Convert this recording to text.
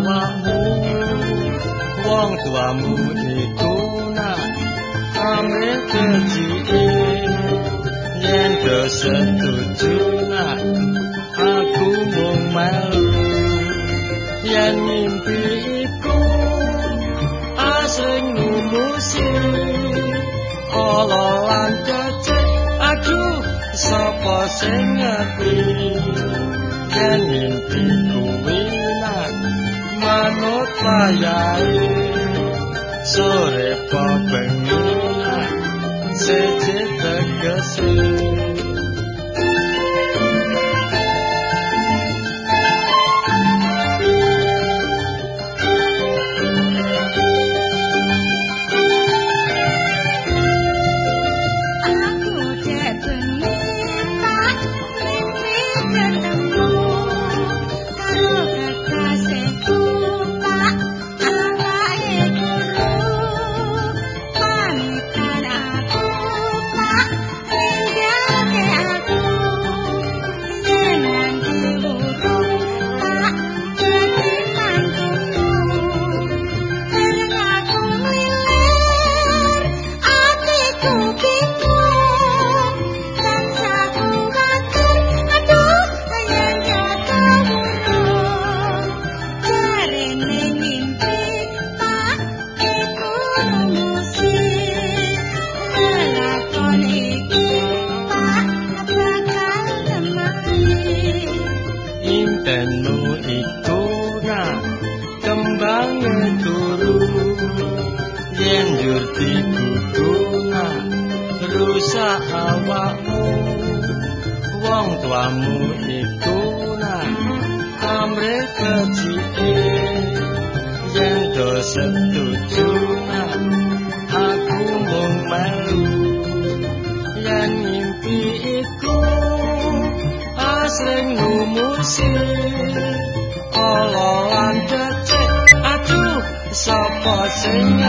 awakmu wong tuamu iku nak ambil kecike yen do setuju nak aku mung melu yen mimpi iku asring numusi ala lan kecek aduh sapa sing ngerti yen mimpi kuwi nak manut wayahe sore po bengi nak seje tegese Tenmu iku nak kembange turu yen njur dikuku nak rusak awakmu wong tuamu iku nak amre kecike yen do setuju nak aku mung melu yen mimpi iku asring numusi ala lan kecek aduh sapa sing